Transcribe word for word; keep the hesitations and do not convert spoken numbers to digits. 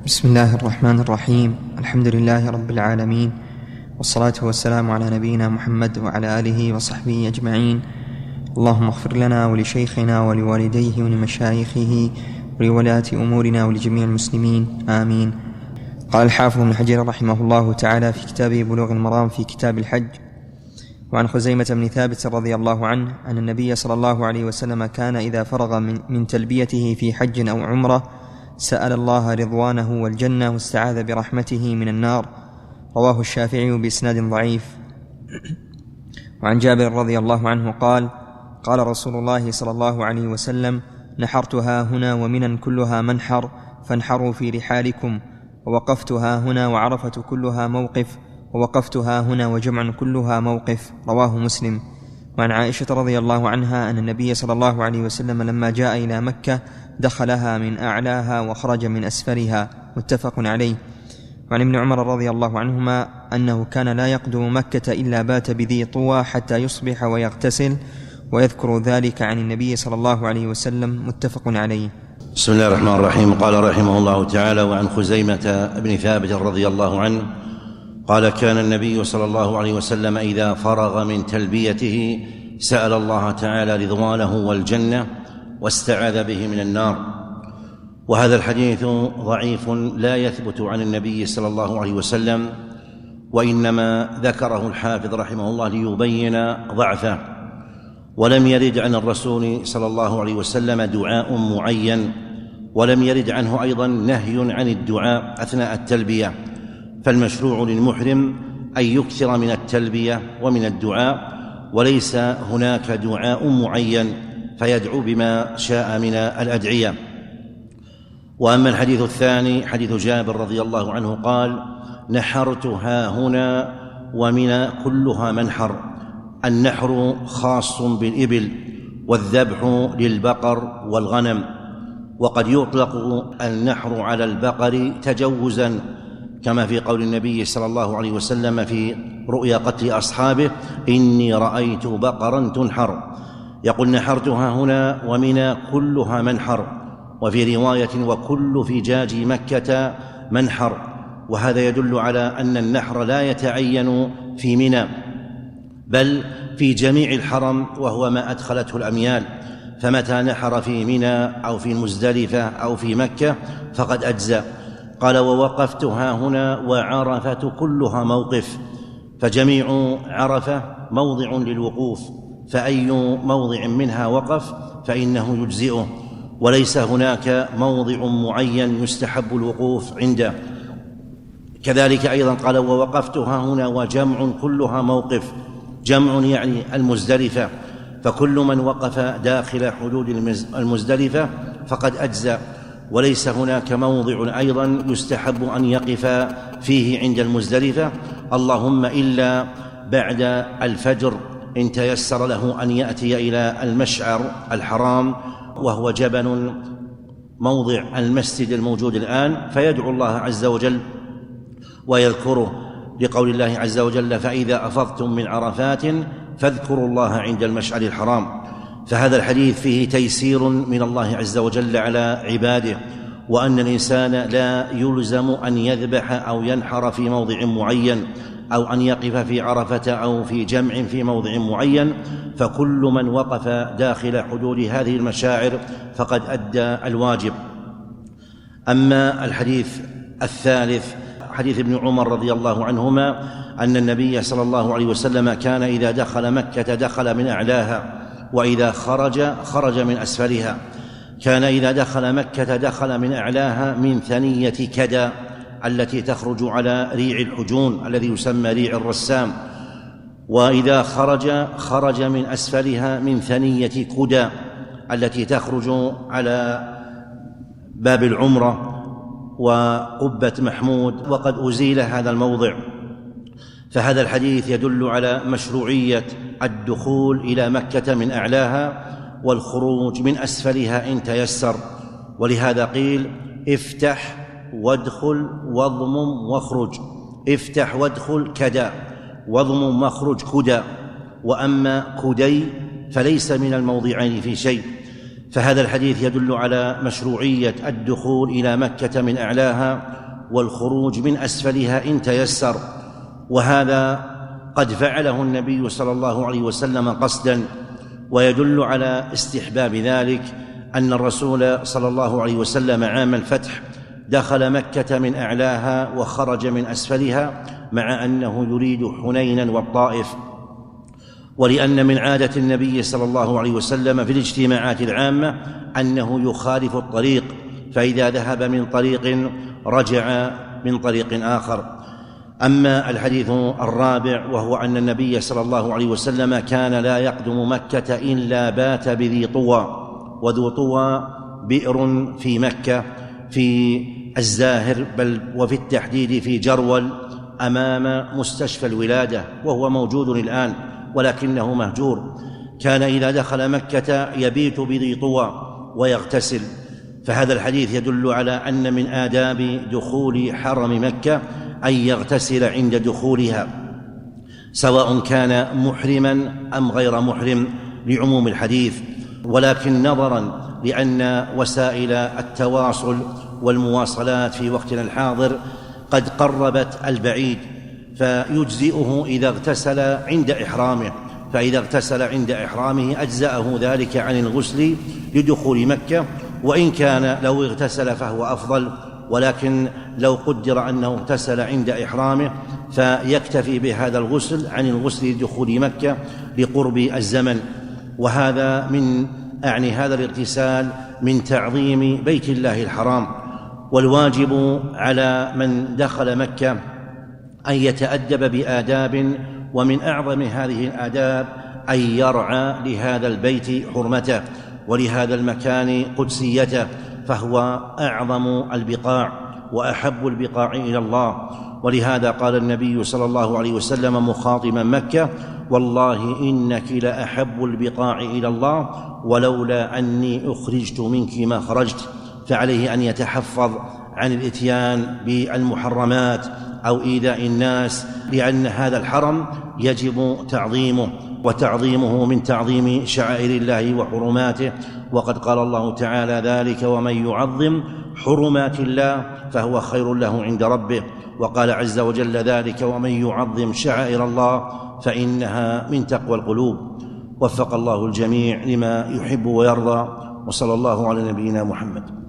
بسم الله الرحمن الرحيم. الحمد لله رب العالمين، والصلاة والسلام على نبينا محمد وعلى آله وصحبه أجمعين. اللهم اغفر لنا ولشيخنا ولوالديه ولمشايخه ولولاة أمورنا ولجميع المسلمين، آمين. قال الحافظ ابن حجر رحمه الله تعالى في كتابه بلوغ المرام في كتاب الحج: وعن خزيمة بن ثابت رضي الله عنه أن النبي صلى الله عليه وسلم كان إذا فرغ من, من تلبيته في حج أو عمرة سأل الله رضوانه والجنة واستعاذ برحمته من النار. رواه الشافعي بإسناد ضعيف. وعن جابر رضي الله عنه قال: قال رسول الله صلى الله عليه وسلم: نحرتها هنا ومنى كلها منحر فانحروا في رحالكم، ووقفتها هنا وعرفة كلها موقف، ووقفتها هنا وجمع كلها موقف. رواه مسلم. وعن عائشة رضي الله عنها أن النبي صلى الله عليه وسلم لما جاء إلى مكة دخلها من أعلاها وخرج من أسفلها، متفق عليه. وعن ابن عمر رضي الله عنهما أنه كان لا يقدم مكة إلا بات بذي طوى حتى يصبح ويغتسل، ويذكر ذلك عن النبي صلى الله عليه وسلم، متفق عليه. بسم الله الرحمن الرحيم. قال رحمه الله تعالى: وعن خزيمة بن ثابت رضي الله عنه قال: كان النبي صلى الله عليه وسلم إذا فرغ من تلبيته سأل الله تعالى رضوانه والجنة واستعاذ به من النار. وهذا الحديث ضعيف لا يثبت عن النبي صلى الله عليه وسلم، وإنما ذكره الحافظ رحمه الله ليبين ضعفه، ولم يرد عن الرسول صلى الله عليه وسلم دعاء معين، ولم يرد عنه أيضا نهي عن الدعاء أثناء التلبية، فالمشروع للمحرم أن يكثر من التلبية ومن الدعاء، وليس هناك دعاء معين فيدعو بما شاء من الأدعية. وأما الحديث الثاني حديث جابر رضي الله عنه قال: نحرتها هنا ومنى كلها منحر. النحر خاص بالإبل، والذبح للبقر والغنم، وقد يطلق النحر على البقر تجوزا، كما في قول النبي صلى الله عليه وسلم في رؤيا قتل أصحابه: إني رأيت بقرا تنحر. يقول: نحرتها هنا ومنى كلها منحر، وفي رواية: وكل فجاج مكة منحر. وهذا يدل على أن النحر لا يتعين في منى، بل في جميع الحرم، وهو ما أدخلته الأميال، فمتى نحر في منى أو في مزدلفة أو في مكة فقد أجزى. قال: ووقفتها هنا وعرفة كلها موقف، فجميع عرفة موضع للوقوف، فأي موضع منها وقف فإنه يجزئه، وليس هناك موضع معين يستحب الوقوف عنده. كذلك أيضا قال: ووقفتها هنا وجمع كلها موقف. جمع يعني المزدلفة، فكل من وقف داخل حدود المزدلفة فقد أجزى، وليس هناك موضع أيضا يستحب أن يقف فيه عند المزدلفة، اللهم إلا بعد الفجر إن تيسر له أن يأتي إلى المشعر الحرام، وهو جبل موضع المسجد الموجود الآن، فيدعو الله عز وجل ويذكره، لقول الله عز وجل: فإذا أفضتم من عرفات فاذكروا الله عند المشعر الحرام. فهذا الحديث فيه تيسير من الله عز وجل على عباده، وأن الإنسان لا يلزم أن يذبح أو ينحر في موضع معين، أو أن يقف في عرفة أو في جمع في موضع معين، فكل من وقف داخل حدود هذه المشاعر فقد أدى الواجب. أما الحديث الثالث حديث ابن عمر رضي الله عنهما أن النبي صلى الله عليه وسلم كان إذا دخل مكة دخل من أعلاها، وإذا خرج خرج من أسفلها. كان إذا دخل مكة دخل من أعلاها من ثنية كدا التي تخرج على ريع الحجون الذي يسمى ريع الرسام، وإذا خرج خرج من أسفلها من ثنية كدا التي تخرج على باب العمرة وقبة محمود، وقد أزيل هذا الموضع. فهذا الحديث يدل على مشروعية الدخول إلى مكة من أعلاها والخروج من أسفلها إن تيسر، ولهذا قيل: افتح وادخل واضمم واخرج. افتح وادخل كدا، واضمم واخرج كدا. وأما كدي فليس من الموضعين في شيء، فهذا الحديث يدل على مشروعية الدخول إلى مكة من أعلاها والخروج من أسفلها إن تيسر، وهذا قد فعله النبي صلى الله عليه وسلم قصدا. ويدل على استحباب ذلك أن الرسول صلى الله عليه وسلم عام الفتح دخل مكة من أعلاها وخرج من أسفلها، مع أنه يريد حنينا والطائف، ولأن من عادة النبي صلى الله عليه وسلم في الاجتماعات العامة أنه يخالف الطريق، فإذا ذهب من طريق رجع من طريق آخر. أما الحديث الرابع وهو أن النبي صلى الله عليه وسلم كان لا يقدم مكة إلا بات بذي طوى، وذو طوى بئر في مكة في الزاهر، بل وفي التحديد في جرول أمام مستشفى الولادة، وهو موجود الآن ولكنه مهجور. كان إذا دخل مكة يبيت بذي طوى ويغتسل. فهذا الحديث يدل على أن من آداب دخول حرم مكة أن يغتسل عند دخولها، سواء كان محرما أم غير محرم، لعموم الحديث. ولكن نظرا لأن وسائل التواصل والمواصلات في وقتنا الحاضر قد قربت البعيد، فيجزئه إذا اغتسل عند إحرامه، فإذا اغتسل عند إحرامه أجزأه ذلك عن الغسل لدخول مكة، وإن كان لو اغتسل فهو أفضل، ولكن لو قدر أنه اغتسل عند إحرامه فيكتفي بهذا الغسل عن الغسل لدخول مكة لقرب الزمن. وهذا من أعني هذا الاغتسال من تعظيم بيت الله الحرام. والواجب على من دخل مكة أن يتأدب بآداب، ومن أعظم هذه الآداب أن يرعى لهذا البيت حرمته ولهذا المكان قدسيته، فهو أعظم البقاع وأحب البقاع إلى الله. ولهذا قال النبي صلى الله عليه وسلم مخاطبا مكة: والله إنك لأحب البقاع إلى الله ولولا أني أخرجت منك ما خرجت. فعليه أن يتحفظ عن الإتيان بالمحرمات أو إيذاء الناس، لأن هذا الحرم يجب تعظيمه، وتعظيمه من تعظيم شعائر الله وحرماته. وقد قال الله تعالى: ذلك ومن يعظم حرمات الله فهو خير له عند ربه. وقال عز وجل: ذلك ومن يعظم شعائر الله فإنها من تقوى القلوب. وفق الله الجميع لما يحب ويرضى، وصلى الله على نبينا محمد.